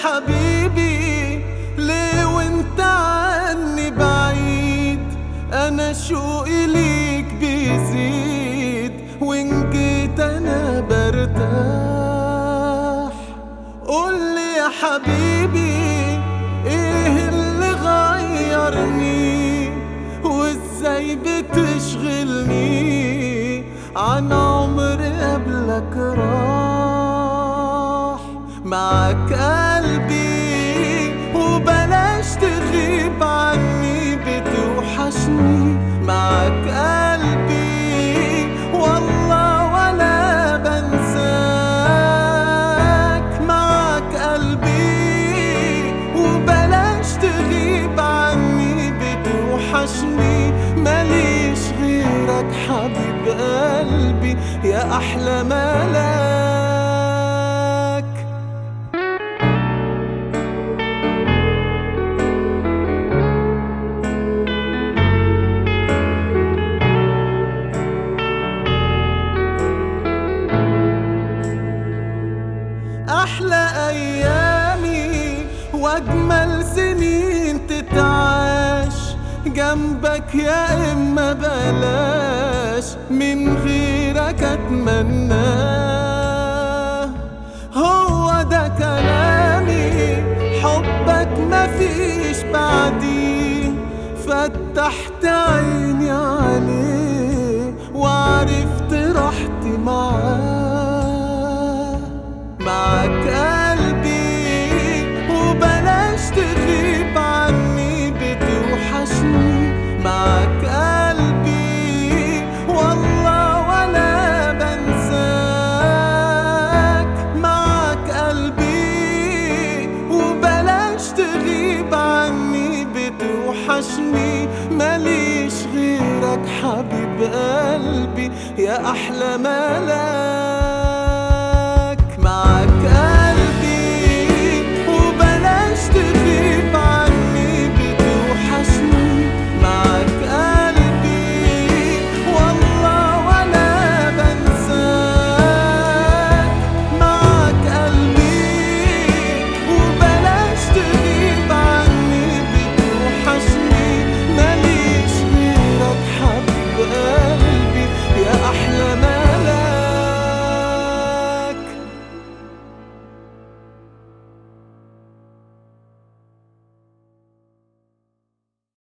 حبيبي ليه وانت عني بعيد؟ انا شوقي ليك بيزيد، وان جيت انا برتاح. قولي يا حبيبي ايه اللي غيرني، وازاي بتشغلني عن عمر قبلك راح. معاك قلبي وبلاش تغيب عني، بتوحشني معاك قلبي والله ولا بنساك. معاك قلبي وبلاش تغيب عني، بتوحشني ماليش غيرك حبيب قلبي يا أحلى ملاك. أحلى أيامي وأجمل سنين تتعاش جنبك يا إما بلاش، من غيرك أتمناه. هو ده كلامي، حبك مفيش بعديه. فتحت عيني عليه وعرفت راحتي معاه. معاك قلبي وبلاش تغيب عني، بتوحشني معاك قلبي والله ولا بنساك. معاك قلبي وبلاش تغيب عني، بتوحشني ماليش غيرك حبيب قلبي يا أحلى ملاك.